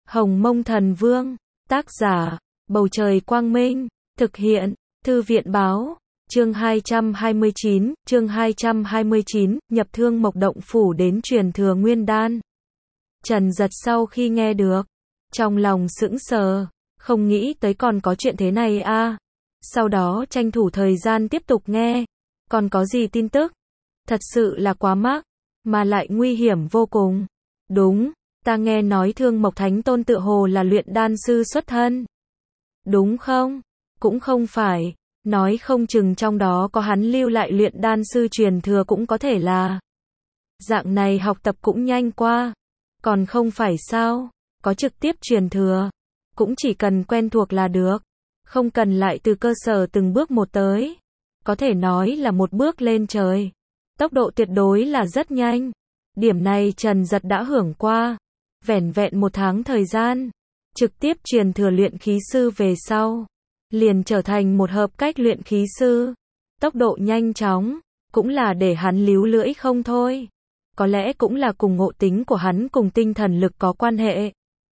Hồng Mông Thần Vương, tác giả, Bầu Trời Quang Minh, thực hiện, Thư viện Báo, chương 229, nhập Thương Mộc Động Phủ đến truyền thừa Nguyên Đan. Trần Giật sau khi nghe được, trong lòng sững sờ, không nghĩ tới còn có chuyện thế này a. Sau đó tranh thủ thời gian tiếp tục nghe, còn có gì tin tức? Thật sự là quá mắc, mà lại nguy hiểm vô cùng. Đúng, ta nghe nói Thương Mộc Thánh Tôn tựa hồ là luyện đan sư xuất thân. Đúng không? Cũng không phải, nói không chừng trong đó có hắn lưu lại luyện đan sư truyền thừa cũng có thể là. Dạng này học tập cũng nhanh qua, còn không phải sao, có trực tiếp truyền thừa, cũng chỉ cần quen thuộc là được, không cần lại từ cơ sở từng bước một tới, có thể nói là một bước lên trời, tốc độ tuyệt đối là rất nhanh. Điểm này Trần Giật đã hưởng qua, vẻn vẹn 1 tháng thời gian, trực tiếp truyền thừa luyện khí sư về sau, liền trở thành một hợp cách luyện khí sư, tốc độ nhanh chóng, cũng là để hắn líu lưỡi không thôi. Có lẽ cũng là cùng ngộ tính của hắn cùng tinh thần lực có quan hệ.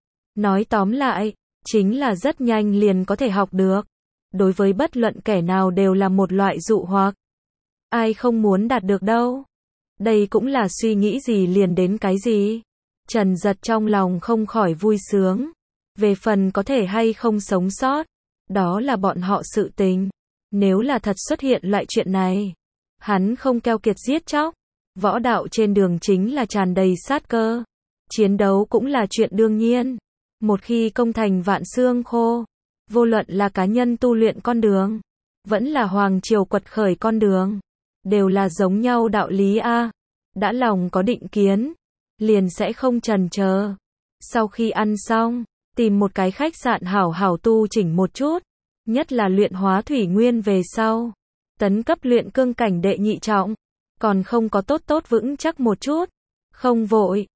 Nói tóm lại, chính là rất nhanh liền có thể học được. Đối với bất luận kẻ nào đều là một loại dụ hoặc. Ai không muốn đạt được đâu. Đây cũng là suy nghĩ gì liền đến cái gì. Trần Giật trong lòng không khỏi vui sướng. Về phần có thể hay không sống sót, đó là bọn họ sự tình. Nếu là thật xuất hiện loại chuyện này, hắn không keo kiệt giết chóc. Võ đạo trên đường chính là tràn đầy sát cơ. Chiến đấu cũng là chuyện đương nhiên. Một khi công thành vạn xương khô, vô luận là cá nhân tu luyện con đường, vẫn là hoàng triều quật khởi con đường, đều là giống nhau đạo lý a. Đã lòng có định kiến, liền sẽ không chần chờ. Sau khi ăn xong, tìm một cái khách sạn hảo hảo tu chỉnh một chút, nhất là luyện hóa thủy nguyên về sau, tấn cấp luyện cương cảnh đệ nhị trọng. Còn không có tốt vững chắc một chút. Không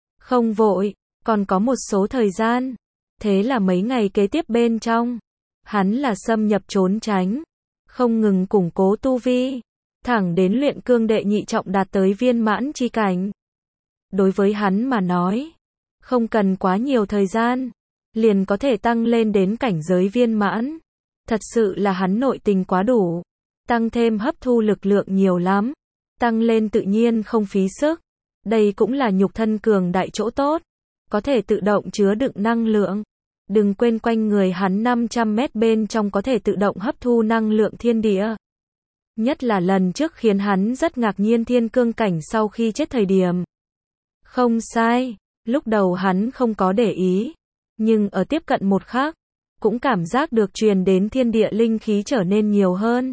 vội, còn có một số thời gian. Thế là mấy ngày kế tiếp bên trong, hắn là xâm nhập trốn tránh, không ngừng củng cố tu vi, thẳng đến luyện cương đệ nhị trọng đạt tới viên mãn chi cảnh. Đối với hắn mà nói, không cần quá nhiều thời gian, liền có thể tăng lên đến cảnh giới viên mãn. Thật sự là hắn nội tình quá đủ, tăng thêm hấp thu lực lượng nhiều lắm. Tăng lên tự nhiên không phí sức. Đây cũng là nhục thân cường đại chỗ tốt. Có thể tự động chứa đựng năng lượng. Đừng quên quanh người hắn 500 mét bên trong có thể tự động hấp thu năng lượng thiên địa. Nhất là lần trước khiến hắn rất ngạc nhiên thiên cương cảnh sau khi chết thời điểm. Không sai, lúc đầu hắn không có để ý. Nhưng ở tiếp cận một khắc, cũng cảm giác được truyền đến thiên địa linh khí trở nên nhiều hơn.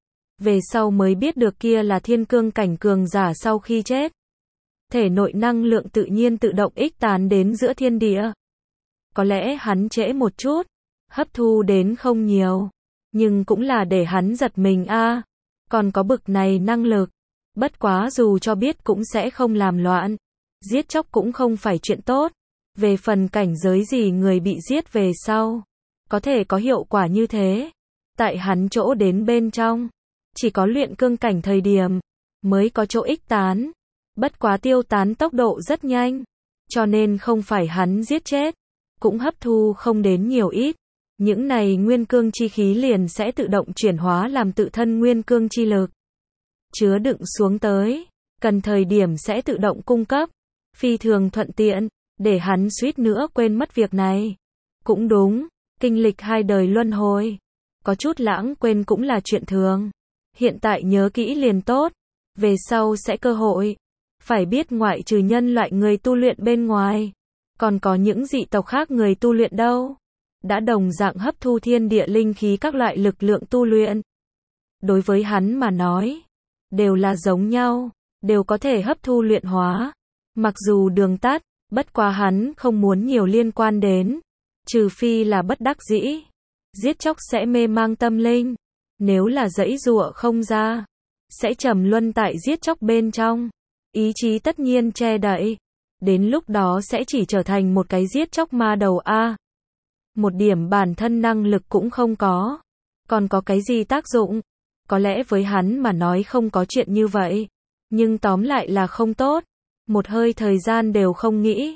Về sau mới biết được kia là thiên cương cảnh cường giả sau khi chết. Thể nội năng lượng tự nhiên tự động ích tán đến giữa thiên địa. Có lẽ hắn trễ một chút, hấp thu đến không nhiều, nhưng cũng là để hắn giật mình a. Còn có bực này năng lực, bất quá dù cho biết cũng sẽ không làm loạn. Giết chóc cũng không phải chuyện tốt. Về phần cảnh giới gì người bị giết về sau, có thể có hiệu quả như thế. Tại hắn chỗ đến bên trong, chỉ có luyện cương cảnh thời điểm mới có chỗ ích tán, bất quá tiêu tán tốc độ rất nhanh, cho nên không phải hắn giết chết, cũng hấp thu không đến nhiều ít. Những này nguyên cương chi khí liền sẽ tự động chuyển hóa làm tự thân nguyên cương chi lực. Chứa đựng xuống tới, cần thời điểm sẽ tự động cung cấp, phi thường thuận tiện, để hắn suýt nữa quên mất việc này. Cũng đúng, kinh lịch 2 đời luân hồi, có chút lãng quên cũng là chuyện thường. Hiện tại nhớ kỹ liền tốt, về sau sẽ cơ hội. Phải biết ngoại trừ nhân loại người tu luyện bên ngoài, còn có những dị tộc khác người tu luyện đâu. Đã đồng dạng hấp thu thiên địa linh khí các loại lực lượng tu luyện. Đối với hắn mà nói, đều là giống nhau, đều có thể hấp thu luyện hóa. Mặc dù đường tắt, bất quá hắn không muốn nhiều liên quan đến. Trừ phi là bất đắc dĩ, giết chóc sẽ mê mang tâm linh. Nếu là giãy giụa không ra, sẽ trầm luân tại giết chóc bên trong. Ý chí tất nhiên che đậy. Đến lúc đó sẽ chỉ trở thành một cái giết chóc ma đầu a. Một điểm bản thân năng lực cũng không có. Còn có cái gì tác dụng? Có lẽ với hắn mà nói không có chuyện như vậy. Nhưng tóm lại là không tốt. Một hơi thời gian đều không nghĩ.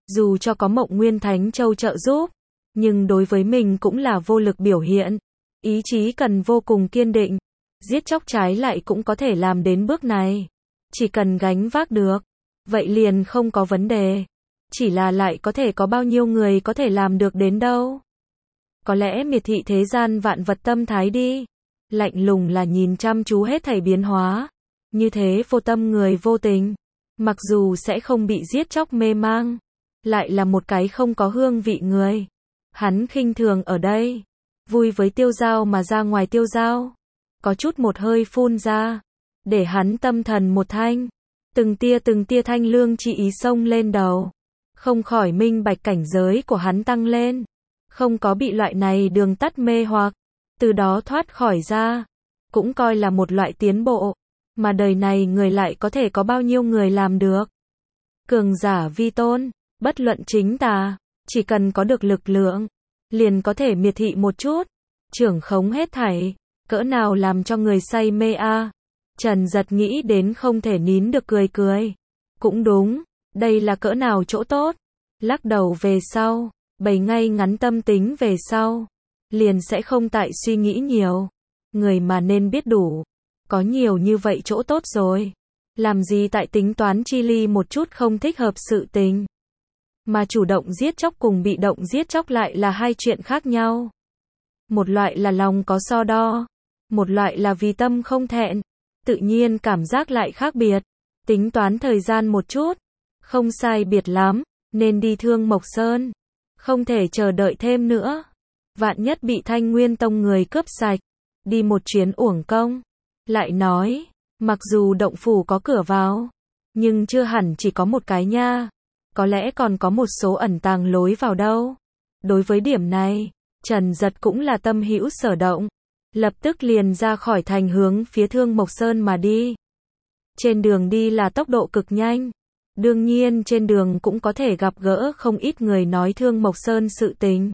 Dù cho có Mộng Nguyên Thánh Châu trợ giúp, nhưng đối với mình cũng là vô lực biểu hiện. Ý chí cần vô cùng kiên định. Giết chóc trái lại cũng có thể làm đến bước này. Chỉ cần gánh vác được, vậy liền không có vấn đề. Chỉ là lại có thể có bao nhiêu người có thể làm được đến đâu. Có lẽ miệt thị thế gian vạn vật tâm thái đi. Lạnh lùng là nhìn chăm chú hết thảy biến hóa. Như thế vô tâm người vô tình. Mặc dù sẽ không bị giết chóc mê mang. Lại là một cái không có hương vị người. Hắn khinh thường ở đây. Vui với tiêu dao mà ra ngoài tiêu dao. Có chút một hơi phun ra. Để hắn tâm thần một thanh. Từng tia thanh lương chi ý xông lên đầu. Không khỏi minh bạch cảnh giới của hắn tăng lên. Không có bị loại này đường tắt mê hoặc. Từ đó thoát khỏi ra. Cũng coi là một loại tiến bộ. Mà đời này người lại có thể có bao nhiêu người làm được. Cường giả vi tôn. Bất luận chính tà. Chỉ cần có được lực lượng. Liền có thể miệt thị một chút. Trưởng khống hết thảy. Cỡ nào làm cho người say mê a. Trần Giật nghĩ đến không thể nín được cười cười. Cũng đúng. Đây là cỡ nào chỗ tốt. Lắc đầu về sau. Bày ngay ngắn tâm tính về sau. Liền sẽ không tại suy nghĩ nhiều. Người mà nên biết đủ. Có nhiều như vậy chỗ tốt rồi. Làm gì tại tính toán chi ly một chút không thích hợp sự tình. Mà chủ động giết chóc cùng bị động giết chóc lại là hai chuyện khác nhau. Một loại là lòng có so đo. Một loại là vì tâm không thẹn. Tự nhiên cảm giác lại khác biệt. Tính toán thời gian một chút. Không sai biệt lắm. Nên đi Thương Mộc Sơn. Không thể chờ đợi thêm nữa. Vạn nhất bị Thanh Nguyên Tông người cướp sạch. Đi một chuyến uổng công. Lại nói. Mặc dù động phủ có cửa vào. Nhưng chưa hẳn chỉ có một cái nha. Có lẽ còn có một số ẩn tàng lối vào đâu. Đối với điểm này. Trần Giật cũng là tâm hữu sở động. Lập tức liền ra khỏi thành hướng phía Thương Mộc Sơn mà đi. Trên đường đi là tốc độ cực nhanh. Đương nhiên trên đường cũng có thể gặp gỡ không ít người nói Thương Mộc Sơn sự tình.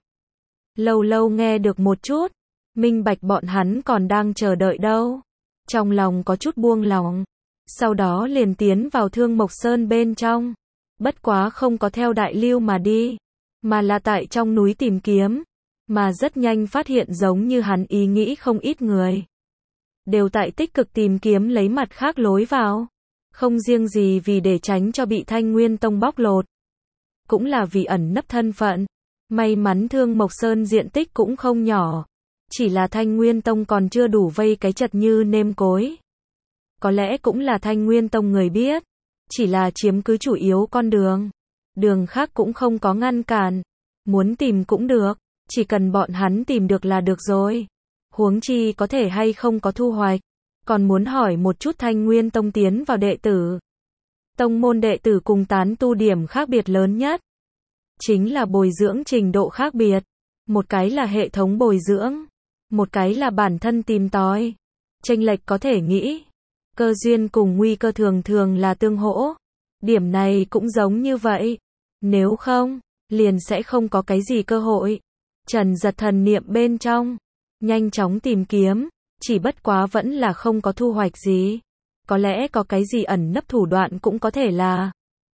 Lâu lâu nghe được một chút. Minh bạch bọn hắn còn đang chờ đợi đâu. Trong lòng có chút buông lỏng. Sau đó liền tiến vào Thương Mộc Sơn bên trong. Bất quá không có theo đại lưu mà đi. Mà là tại trong núi tìm kiếm. Mà rất nhanh phát hiện giống như hắn ý nghĩ không ít người. Đều tại tích cực tìm kiếm lấy mặt khác lối vào. Không riêng gì vì để tránh cho bị Thanh Nguyên Tông bóc lột. Cũng là vì ẩn nấp thân phận. May mắn Thương Mộc Sơn diện tích cũng không nhỏ. Chỉ là Thanh Nguyên Tông còn chưa đủ vây cái chật như nêm cối. Có lẽ cũng là Thanh Nguyên Tông người biết. Chỉ là chiếm cứ chủ yếu con đường. Đường khác cũng không có ngăn cản. Muốn tìm cũng được. Chỉ cần bọn hắn tìm được là được rồi. Huống chi có thể hay không có thu hoạch. Còn muốn hỏi một chút Thanh Nguyên Tông tiến vào đệ tử. Tông môn đệ tử cùng tán tu điểm khác biệt lớn nhất. Chính là bồi dưỡng trình độ khác biệt. Một cái là hệ thống bồi dưỡng. Một cái là bản thân tìm tòi. Chênh lệch có thể nghĩ. Cơ duyên cùng nguy cơ thường thường là tương hỗ. Điểm này cũng giống như vậy. Nếu không, liền sẽ không có cái gì cơ hội. Trần Giật thần niệm bên trong. Nhanh chóng tìm kiếm. Chỉ bất quá vẫn là không có thu hoạch gì. Có lẽ có cái gì ẩn nấp thủ đoạn cũng có thể là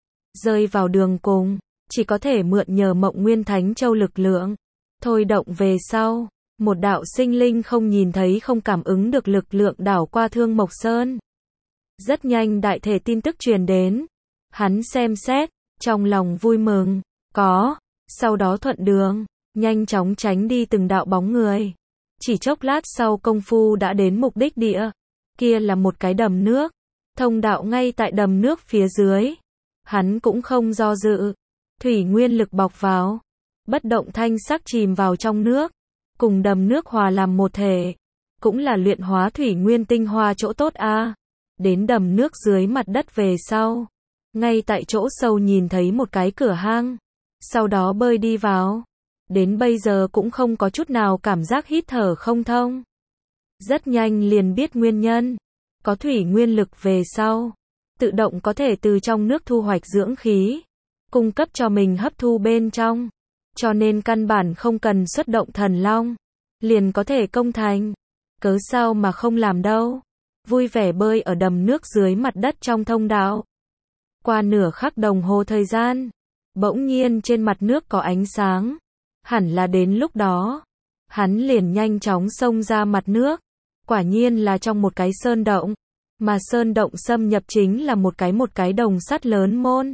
rơi vào đường cùng. Chỉ có thể mượn nhờ Mộng Nguyên Thánh Châu lực lượng. Thôi động về sau. Một đạo sinh linh không nhìn thấy không cảm ứng được lực lượng đảo qua Thương Mộc Sơn. Rất nhanh đại thể tin tức truyền đến. Hắn xem xét. Trong lòng vui mừng. Có. Sau đó thuận đường. Nhanh chóng tránh đi từng đạo bóng người. Chỉ chốc lát sau công phu đã đến mục đích địa. Kia là một cái đầm nước. Thông đạo ngay tại đầm nước phía dưới. Hắn cũng không do dự. Thủy nguyên lực bọc vào. Bất động thanh sắc chìm vào trong nước. Cùng đầm nước hòa làm một thể. Cũng là luyện hóa thủy nguyên tinh hoa chỗ tốt a. Đến đầm nước dưới mặt đất về sau. Ngay tại chỗ sâu nhìn thấy một cái cửa hang. Sau đó bơi đi vào. Đến bây giờ cũng không có chút nào cảm giác hít thở không thông. Rất nhanh liền biết nguyên nhân. Có thủy nguyên lực về sau. Tự động có thể từ trong nước thu hoạch dưỡng khí. Cung cấp cho mình hấp thu bên trong. Cho nên căn bản không cần xuất động thần long. Liền có thể công thành. Cớ sao mà không làm đâu. Vui vẻ bơi ở đầm nước dưới mặt đất trong thông đạo. Qua nửa khắc đồng hồ thời gian. Bỗng nhiên trên mặt nước có ánh sáng. Hẳn là đến lúc đó, hắn liền nhanh chóng xông ra mặt nước. Quả nhiên là trong một cái sơn động, mà sơn động xâm nhập chính là một cái đồng sắt lớn môn.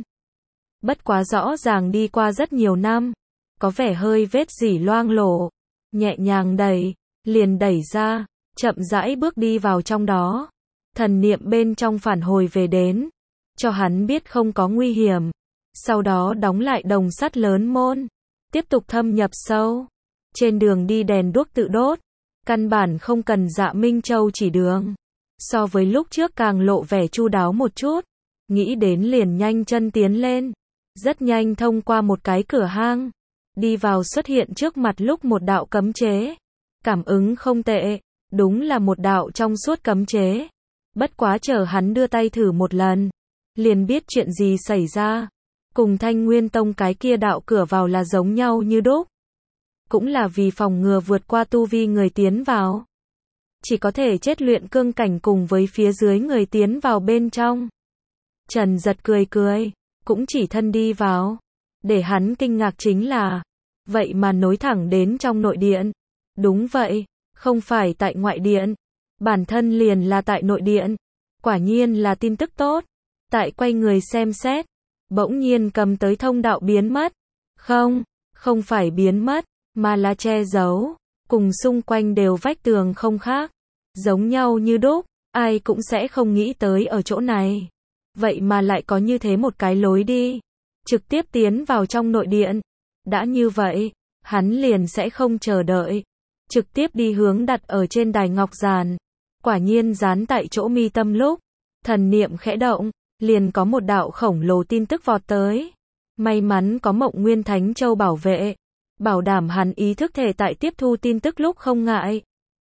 Bất quá rõ ràng đi qua rất nhiều năm, có vẻ hơi vết rỉ loang lổ. Nhẹ nhàng đẩy, liền đẩy ra, chậm rãi bước đi vào trong đó. Thần niệm bên trong phản hồi về đến, cho hắn biết không có nguy hiểm. Sau đó đóng lại đồng sắt lớn môn, tiếp tục thâm nhập sâu. Trên đường đi đèn đuốc tự đốt, căn bản không cần Dạ Minh Châu chỉ đường. So với lúc trước càng lộ vẻ chu đáo một chút, nghĩ đến liền nhanh chân tiến lên. Rất nhanh thông qua một cái cửa hang, đi vào xuất hiện trước mặt lúc một đạo cấm chế. Cảm ứng không tệ, đúng là một đạo trong suốt cấm chế. Bất quá chờ hắn đưa tay thử một lần, liền biết chuyện gì xảy ra. Cùng Thanh Nguyên Tông cái kia đạo cửa vào là giống nhau như đúc. Cũng là vì phòng ngừa vượt qua tu vi người tiến vào. Chỉ có thể chết luyện cương cảnh cùng với phía dưới người tiến vào bên trong. Trần Giật cười cười, cũng chỉ thân đi vào. Để hắn kinh ngạc chính là, vậy mà nối thẳng đến trong nội điện. Đúng vậy, không phải tại ngoại điện. Bản thân liền là tại nội điện. Quả nhiên là tin tức tốt. Tại quay người xem xét, bỗng nhiên cầm tới thông đạo biến mất. Không phải biến mất, mà là che giấu. Cùng xung quanh đều vách tường không khác. Giống nhau như đúc, ai cũng sẽ không nghĩ tới ở chỗ này. Vậy mà lại có như thế một cái lối đi. Trực tiếp tiến vào trong nội điện. Đã như vậy, hắn liền sẽ không chờ đợi. Trực tiếp đi hướng đặt ở trên đài ngọc giàn. Quả nhiên dán tại chỗ mi tâm lúc. Thần niệm khẽ động, liền có một đạo khổng lồ tin tức vọt tới. May mắn có Mộng Nguyên Thánh Châu bảo vệ. Bảo đảm hắn ý thức thể tại tiếp thu tin tức lúc không ngại.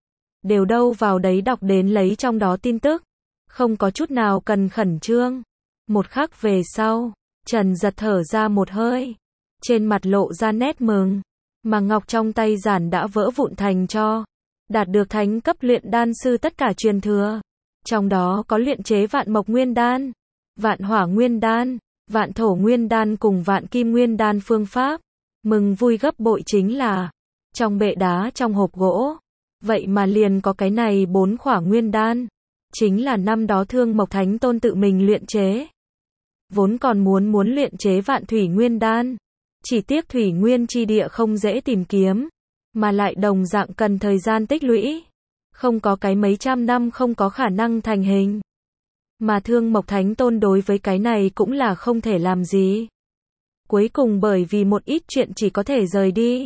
Đều đâu vào đấy đọc đến lấy trong đó tin tức. Không có chút nào cần khẩn trương. Một khắc về sau, Trần Giật thở ra một hơi. Trên mặt lộ ra nét mừng. Mà ngọc trong tay giản đã vỡ vụn thành tro. Đạt được thánh cấp luyện đan sư tất cả truyền thừa. Trong đó có luyện chế vạn mộc nguyên đan, vạn hỏa nguyên đan, vạn thổ nguyên đan cùng vạn kim nguyên đan phương pháp. Mừng vui gấp bội chính là, trong bệ đá trong hộp gỗ, vậy mà liền có cái này 4 khỏa nguyên đan. Chính là năm đó Thương Mộc Thánh Tôn tự mình luyện chế. Vốn còn muốn luyện chế vạn thủy nguyên đan. Chỉ tiếc thủy nguyên chi địa không dễ tìm kiếm, mà lại đồng dạng cần thời gian tích lũy. Không có cái mấy trăm năm không có khả năng thành hình. Mà Thương Mộc Thánh Tôn đối với cái này cũng là không thể làm gì. Cuối cùng bởi vì một ít chuyện chỉ có thể rời đi.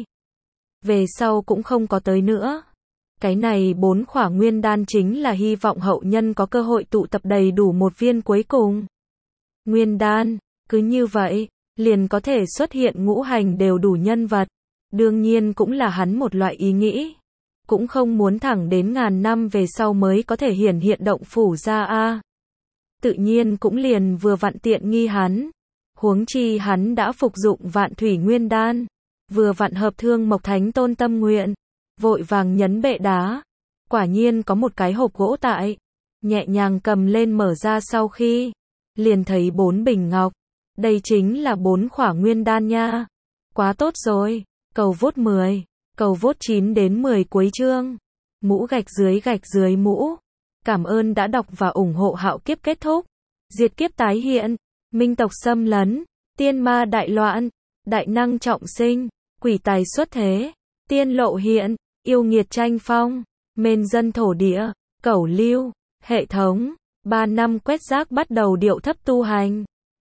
Về sau cũng không có tới nữa. Cái này 4 khỏa nguyên đan chính là hy vọng hậu nhân có cơ hội tụ tập đầy đủ một viên cuối cùng. Nguyên đan, cứ như vậy, liền có thể xuất hiện ngũ hành đều đủ nhân vật. Đương nhiên cũng là hắn một loại ý nghĩ. Cũng không muốn thẳng đến ngàn năm về sau mới có thể hiển hiện động phủ ra a. Tự nhiên cũng liền vừa vặn tiện nghi hắn. Huống chi hắn đã phục dụng vạn thủy nguyên đan. Vừa vặn hợp Thương Mộc Thánh Tôn tâm nguyện. Vội vàng nhấn bệ đá. Quả nhiên có một cái hộp gỗ tại. Nhẹ nhàng cầm lên mở ra sau khi. Liền thấy 4 bình ngọc. Đây chính là 4 khỏa nguyên đan nha. Quá tốt rồi. Cầu vốt 10. Cầu vốt 9 đến 10 cuối chương. Mũ gạch dưới mũ. Cảm ơn đã đọc và ủng hộ Hạo Kiếp kết thúc. Diệt kiếp tái hiện. Minh tộc xâm lấn. Tiên ma đại loạn. Đại năng trọng sinh. Quỷ tài xuất thế. Tiên lộ hiện. Yêu nghiệt tranh phong. Mên dân thổ địa. Cẩu lưu. Hệ thống. 3 năm quét rác bắt đầu điệu thấp tu hành.